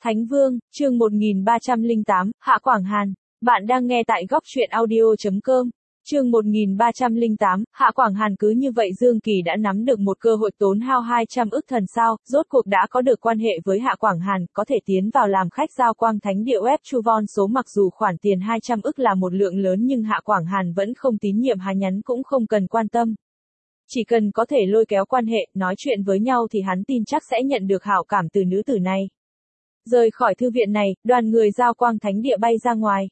Thánh Vương, chương 1308, Hạ Quảng Hàn. Bạn đang nghe tại góc truyện audio.com. Chương 1308, Hạ Quảng Hàn. Cứ như vậy Dương Kỳ đã nắm được một cơ hội tốn hao 200 ức thần sao, rốt cuộc đã có được quan hệ với Hạ Quảng Hàn, có thể tiến vào làm khách Giao Quang Thánh Địa web Chu Von số. Mặc dù khoản tiền 200 ức là một lượng lớn nhưng Hạ Quảng Hàn vẫn không tín nhiệm hắn, nhắn cũng không cần quan tâm. Chỉ cần có thể lôi kéo quan hệ, nói chuyện với nhau thì hắn tin chắc sẽ nhận được hảo cảm từ nữ tử này. Rời khỏi thư viện này, đoàn người Giao Quang Thánh Địa bay ra ngoài.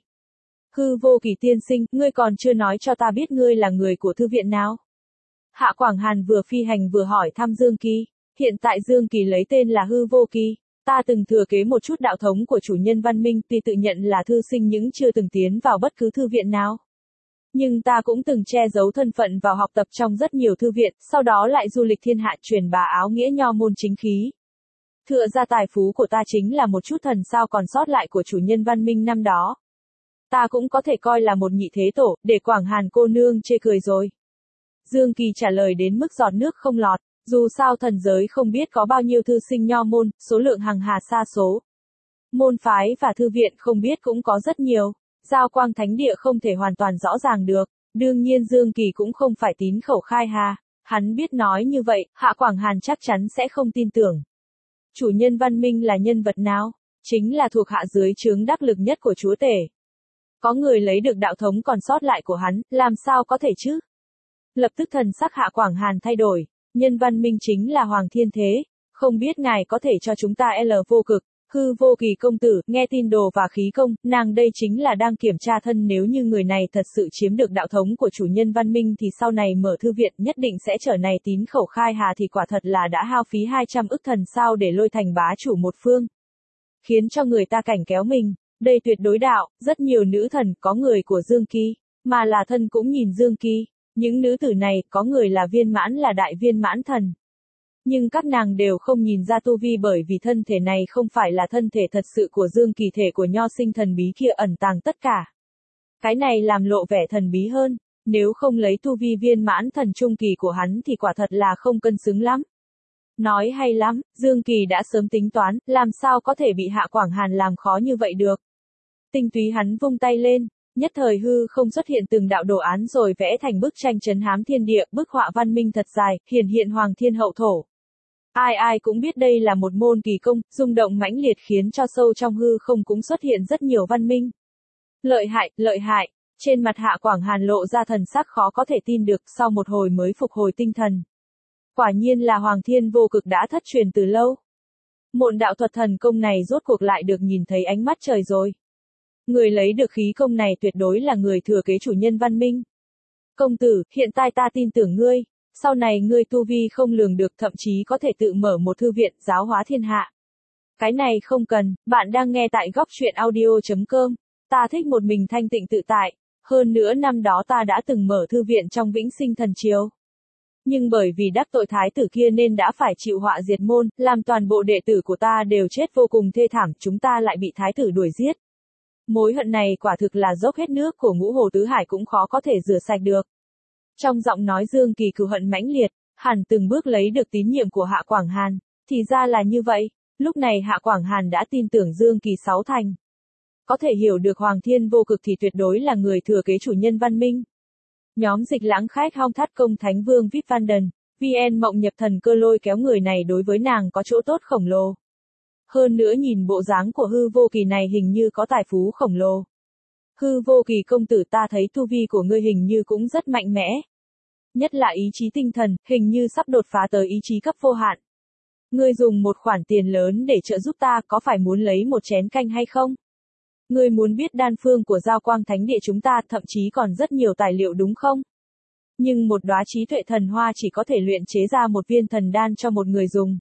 Hư Vô Kỳ tiên sinh, ngươi còn chưa nói cho ta biết ngươi là người của thư viện nào? Hạ Quảng Hàn vừa phi hành vừa hỏi thăm Dương Kỳ. Hiện tại Dương Kỳ lấy tên là Hư Vô Kỳ. Ta từng thừa kế một chút đạo thống của chủ nhân văn minh, tuy tự nhận là thư sinh nhưng chưa từng tiến vào bất cứ thư viện nào. Nhưng ta cũng từng che giấu thân phận vào học tập trong rất nhiều thư viện, sau đó lại du lịch thiên hạ truyền bá áo nghĩa nho môn chính khí. Tựa ra tài phú của ta chính là một chút thần sao còn sót lại của chủ nhân văn minh năm đó. Ta cũng có thể coi là một nhị thế tổ, để Quảng Hàn cô nương chê cười rồi. Dương Kỳ trả lời đến mức giọt nước không lọt, dù sao thần giới không biết có bao nhiêu thư sinh nho môn, số lượng hằng hà sa số. Môn phái và thư viện không biết cũng có rất nhiều, Giao Quang Thánh Địa không thể hoàn toàn rõ ràng được, đương nhiên Dương Kỳ cũng không phải tín khẩu khai hà, hắn biết nói như vậy, Hạ Quảng Hàn chắc chắn sẽ không tin tưởng. Chủ nhân văn minh là nhân vật nào? Chính là thuộc hạ dưới trướng đắc lực nhất của chúa tể. Có người lấy được đạo thống còn sót lại của hắn, làm sao có thể chứ? Lập tức thần sắc Hạ Quảng Hàn thay đổi, nhân văn minh chính là Hoàng Thiên Thế, không biết ngài có thể cho chúng ta Vô Cực, Hư Vô Kỳ công tử, nghe tin đồ và khí công, nàng đây chính là đang kiểm tra thân, nếu như người này thật sự chiếm được đạo thống của chủ nhân văn minh thì sau này mở thư viện nhất định sẽ trở này tín khẩu khai hà, thì quả thật là đã hao phí 200 ức thần sao để lôi thành bá chủ một phương. Khiến cho người ta cảnh kéo mình. Đây tuyệt đối đạo, rất nhiều nữ thần, có người của Dương Kỳ, mà là thân cũng nhìn Dương Kỳ. Những nữ tử này, có người là viên mãn, là đại viên mãn thần. Nhưng các nàng đều không nhìn ra tu vi, bởi vì thân thể này không phải là thân thể thật sự của Dương Kỳ, thể của nho sinh thần bí kia ẩn tàng tất cả. Cái này làm lộ vẻ thần bí hơn, nếu không lấy tu vi viên mãn thần trung kỳ của hắn thì quả thật là không cân xứng lắm. Nói hay lắm, Dương Kỳ đã sớm tính toán, làm sao có thể bị Hạ Quảng Hàn làm khó như vậy được. Tinh túy hắn vung tay lên, nhất thời hư không xuất hiện từng đạo đồ án rồi vẽ thành bức tranh trấn hám thiên địa, bức họa văn minh thật dài, hiển hiện Hoàng Thiên Hậu Thổ. Ai ai cũng biết đây là một môn kỳ công, rung động mãnh liệt khiến cho sâu trong hư không cũng xuất hiện rất nhiều văn minh. Lợi hại, lợi hại, trên mặt Hạ Quảng Hàn lộ ra thần sắc khó có thể tin được, sau một hồi mới phục hồi tinh thần. Quả nhiên là Hoàng Thiên Vô Cực đã thất truyền từ lâu. Môn đạo thuật thần công này rốt cuộc lại được nhìn thấy ánh mắt trời rồi. Người lấy được khí công này tuyệt đối là người thừa kế chủ nhân văn minh. Công tử, hiện tại ta tin tưởng ngươi, sau này ngươi tu vi không lường được, thậm chí có thể tự mở một thư viện giáo hóa thiên hạ. Cái này không cần, bạn đang nghe tại góc truyện audio.com. Ta thích một mình thanh tịnh tự tại, hơn nữa năm đó ta đã từng mở thư viện trong Vĩnh Sinh Thần Triều. Nhưng bởi vì đắc tội thái tử kia nên đã phải chịu họa diệt môn, làm toàn bộ đệ tử của ta đều chết vô cùng thê thảm, chúng ta lại bị thái tử đuổi giết. Mối hận này quả thực là dốc hết nước của Ngũ Hồ Tứ Hải cũng khó có thể rửa sạch được. Trong giọng nói Dương Kỳ cừu hận mãnh liệt, hẳn từng bước lấy được tín nhiệm của Hạ Quảng Hàn, thì ra là như vậy, lúc này Hạ Quảng Hàn đã tin tưởng Dương Kỳ sáu thành. Có thể hiểu được Hoàng Thiên Vô Cực thì tuyệt đối là người thừa kế chủ nhân văn minh. Nhóm Dịch Lãng Khách Hong Thắt Công Thánh Vương Vip Van Đần, VN Mộng Nhập Thần Cơ lôi kéo người này đối với nàng có chỗ tốt khổng lồ. Hơn nữa nhìn bộ dáng của Hư Vô Kỳ này hình như có tài phú khổng lồ. Hư Vô Kỳ công tử, ta thấy tu vi của ngươi hình như cũng rất mạnh mẽ. Nhất là ý chí tinh thần, hình như sắp đột phá tới ý chí cấp vô hạn. Ngươi dùng một khoản tiền lớn để trợ giúp ta, có phải muốn lấy một chén canh hay không? Ngươi muốn biết đan phương của Giao Quang Thánh Địa chúng ta, thậm chí còn rất nhiều tài liệu đúng không? Nhưng một đóa trí tuệ thần hoa chỉ có thể luyện chế ra một viên thần đan cho một người dùng.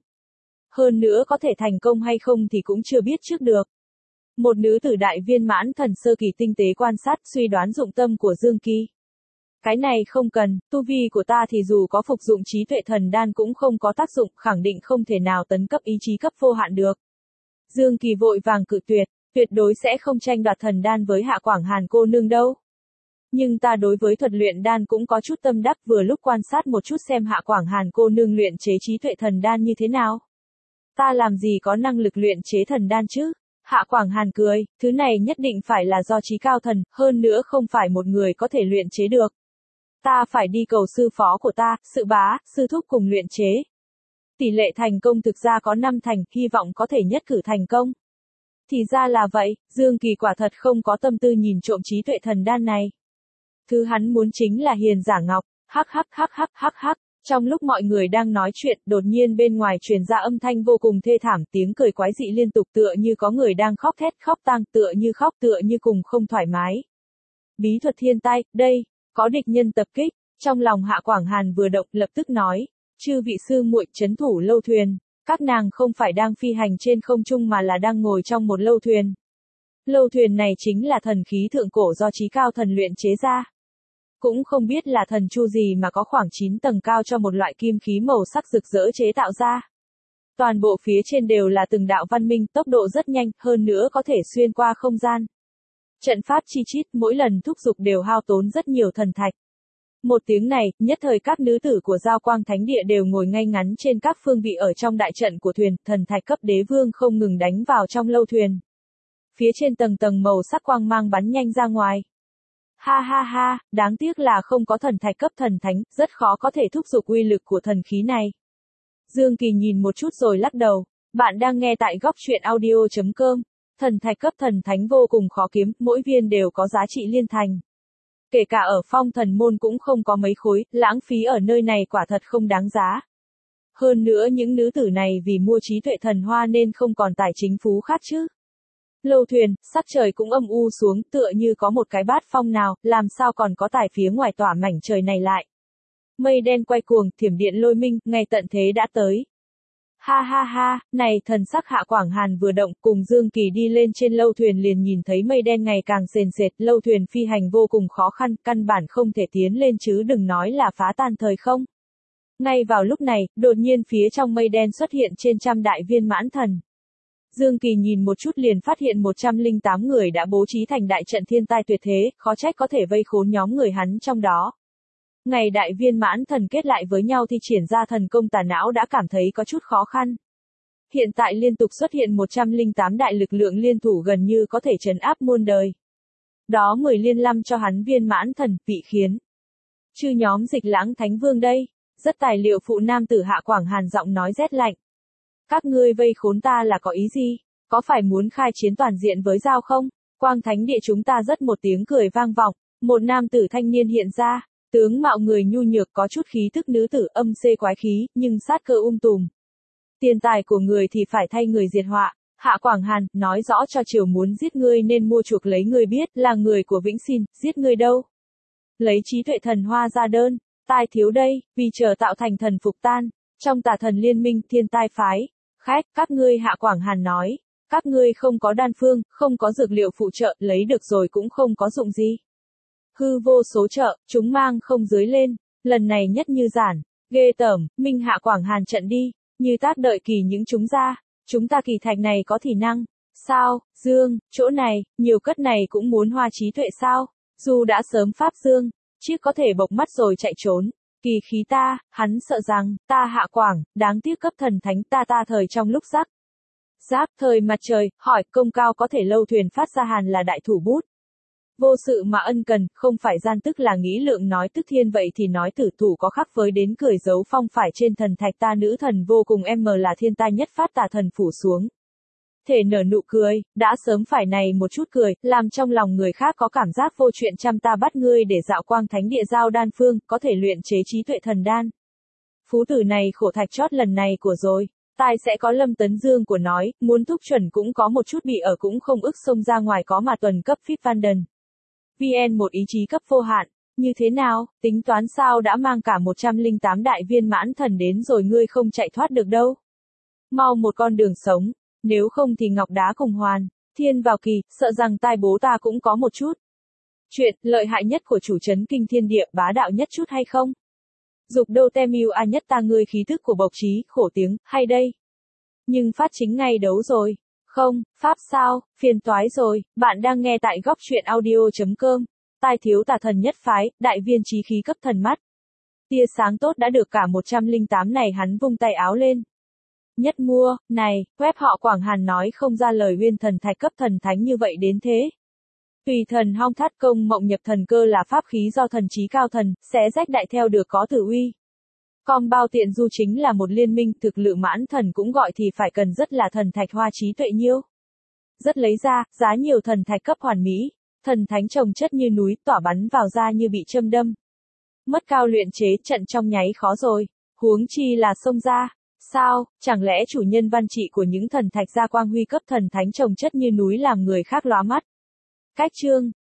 Hơn nữa có thể thành công hay không thì cũng chưa biết trước được. Một nữ tử đại viên mãn thần sơ kỳ tinh tế quan sát suy đoán dụng tâm của Dương Kỳ. Cái này không cần, tu vi của ta thì dù có phục dụng trí tuệ thần đan cũng không có tác dụng, khẳng định không thể nào tấn cấp ý chí cấp vô hạn được. Dương Kỳ vội vàng cự tuyệt, tuyệt đối sẽ không tranh đoạt thần đan với Hạ Quảng Hàn cô nương đâu. Nhưng ta đối với thuật luyện đan cũng có chút tâm đắc, vừa lúc quan sát một chút xem Hạ Quảng Hàn cô nương luyện chế trí tuệ thần đan như thế nào. Ta làm gì có năng lực luyện chế thần đan chứ? Hạ Quảng Hàn cười, thứ này nhất định phải là do trí cao thần, hơn nữa không phải một người có thể luyện chế được. Ta phải đi cầu sư phó của ta, Sự Bá, sư thúc cùng luyện chế. Tỷ lệ thành công thực ra có 5 thành, hy vọng có thể nhất cử thành công. Thì ra là vậy, Dương Kỳ quả thật không có tâm tư nhìn trộm trí tuệ thần đan này. Thứ hắn muốn chính là hiền giả ngọc, hắc hắc hắc hắc hắc hắc. Trong lúc mọi người đang nói chuyện, đột nhiên bên ngoài truyền ra âm thanh vô cùng thê thảm, tiếng cười quái dị liên tục tựa như có người đang khóc thét khóc tang, tựa như cùng không thoải mái. Bí thuật thiên tai, đây, có địch nhân tập kích, trong lòng Hạ Quảng Hàn vừa động, lập tức nói, chư vị sư muội trấn thủ lâu thuyền, các nàng không phải đang phi hành trên không trung mà là đang ngồi trong một lâu thuyền. Lâu thuyền này chính là thần khí thượng cổ do trí cao thần luyện chế ra. Cũng không biết là thần chu gì mà có khoảng 9 tầng cao cho một loại kim khí màu sắc rực rỡ chế tạo ra. Toàn bộ phía trên đều là từng đạo văn minh, tốc độ rất nhanh, hơn nữa có thể xuyên qua không gian. Trận pháp chi chít, mỗi lần thúc giục đều hao tốn rất nhiều thần thạch. Một tiếng này, nhất thời các nữ tử của Giao Quang Thánh Địa đều ngồi ngay ngắn trên các phương vị ở trong đại trận của thuyền, thần thạch cấp đế vương không ngừng đánh vào trong lâu thuyền. Phía trên tầng tầng màu sắc quang mang bắn nhanh ra ngoài. Ha ha ha, đáng tiếc là không có thần thạch cấp thần thánh, rất khó có thể thúc giục uy lực của thần khí này. Dương Kỳ nhìn một chút rồi lắc đầu. Bạn đang nghe tại góc truyện audio.com. Thần thạch cấp thần thánh vô cùng khó kiếm, mỗi viên đều có giá trị liên thành. Kể cả ở Phong Thần Môn cũng không có mấy khối, lãng phí ở nơi này quả thật không đáng giá. Hơn nữa những nữ tử này vì mua trí tuệ thần hoa nên không còn tài chính phú khát chứ. Lâu thuyền, sắc trời cũng âm u xuống, tựa như có một cái bát phong nào, làm sao còn có tài phía ngoài tỏa mảnh trời này lại. Mây đen quay cuồng, thiểm điện lôi minh, ngày tận thế đã tới. Ha ha ha, này thần sắc Hạ Quảng Hàn vừa động, cùng Dương Kỳ đi lên trên lâu thuyền liền nhìn thấy mây đen ngày càng sền sệt, lâu thuyền phi hành vô cùng khó khăn, căn bản không thể tiến lên chứ đừng nói là phá tan thời không. Ngay vào lúc này, đột nhiên phía trong mây đen xuất hiện trên trăm đại viên mãn thần. Dương Kỳ nhìn một chút liền phát hiện 108 người đã bố trí thành đại trận thiên tai tuyệt thế, khó trách có thể vây khốn nhóm người hắn trong đó. Ngày đại viên mãn thần kết lại với nhau thì triển ra thần công tà não đã cảm thấy có chút khó khăn. Hiện tại liên tục xuất hiện 108 đại lực lượng liên thủ gần như có thể trấn áp muôn đời. Đó 10 liên lâm cho hắn viên mãn thần, vị khiến. Chư nhóm Dịch Lãng Thánh Vương đây, rất tài liệu phụ nam tử Hạ Quảng Hàn giọng nói rét lạnh. Các ngươi vây khốn ta là có ý gì? Có phải muốn khai chiến toàn diện với Giao không? Quang Thánh Địa chúng ta rất một tiếng cười vang vọng, một nam tử thanh niên hiện ra. Tướng mạo người nhu nhược có chút khí tức nữ tử âm xê quái khí, nhưng sát cơ tùm. Tiền tài của người thì phải thay người diệt họa. Hạ Quảng Hàn, nói rõ cho triều muốn giết ngươi nên mua chuộc lấy ngươi biết là người của Vĩnh Xin, giết ngươi đâu. Lấy trí tuệ thần hoa ra đơn, tai thiếu đây, vì chờ tạo thành thần phục tan. Trong Tà Thần Liên Minh, thiên tai phái. Khách, các ngươi Hạ Quảng Hàn nói. Các ngươi không có đan phương, không có dược liệu phụ trợ, lấy được rồi cũng không có dụng gì. Hư vô số trợ, chúng mang không dưới lên, lần này nhất như giản, ghê tởm, Minh Hạ Quảng Hàn trận đi, như tác đợi kỳ những chúng ra, chúng ta kỳ thạch này có thì năng, sao, Dương, chỗ này, nhiều cất này cũng muốn hoa trí tuệ sao, dù đã sớm pháp Dương, chiếc có thể bộc mắt rồi chạy trốn, kỳ khí ta, hắn sợ rằng, ta Hạ Quảng, đáng tiếc cấp thần thánh ta thời trong lúc giáp, thời mặt trời, hỏi, công cao có thể lâu thuyền phát ra Hàn là đại thủ bút. Vô sự mà ân cần, không phải gian tức là nghĩ lượng nói tức thiên vậy thì nói tử thủ có khắc với đến cười dấu phong phải trên thần thạch ta nữ thần vô cùng là thiên tai nhất phát tà thần phủ xuống. Thể nở nụ cười, đã sớm phải này một chút cười, làm trong lòng người khác có cảm giác vô chuyện chăm ta bắt ngươi để dạo Quang Thánh Địa Giao đan phương, có thể luyện chế trí tuệ thần đan. Phú tử này khổ thạch chót lần này của rồi. Tai sẽ có Lâm Tấn Dương của nói, muốn thúc chuẩn cũng có một chút bị ở cũng không ức xông ra ngoài có mà tuần cấp Fit Vanden. VN một ý chí cấp vô hạn, như thế nào, tính toán sao đã mang cả 108 đại viên mãn thần đến rồi ngươi không chạy thoát được đâu. Mau một con đường sống, nếu không thì ngọc đá cùng hoàn, thiên vào kỳ, sợ rằng tai bố ta cũng có một chút. Chuyện, lợi hại nhất của chủ trấn kinh thiên địa bá đạo nhất chút hay không? Dục đô tem yêu a nhất ta ngươi khí thức của bộc trí, khổ tiếng, hay đây. Nhưng phát chính ngay đấu rồi. Không, pháp sao, phiền toái rồi, bạn đang nghe tại góc truyện audio.com. Tai thiếu tà thần nhất phái, đại viên trí khí cấp thần mắt. Tia sáng tốt đã được cả 108 này hắn vung tay áo lên. Nhất mua, này, web họ Quảng Hàn nói không ra lời uyên thần thạch cấp thần thánh như vậy đến thế. Tùy thần hong thát công mộng nhập thần cơ là pháp khí do thần trí cao thần, xé rách đại theo được có tử uy. Com bao tiện du chính là một liên minh thực lự mãn thần cũng gọi thì phải cần rất là thần thạch hoa trí tuệ nhiêu. Rất lấy ra, giá nhiều thần thạch cấp hoàn mỹ, thần thánh trồng chất như núi tỏa bắn vào da như bị châm đâm. Mất cao luyện chế trận trong nháy khó rồi, huống chi là xông ra. Sao, chẳng lẽ chủ nhân văn trị của những thần thạch gia quang huy cấp thần thánh trồng chất như núi làm người khác lóa mắt? Cách chương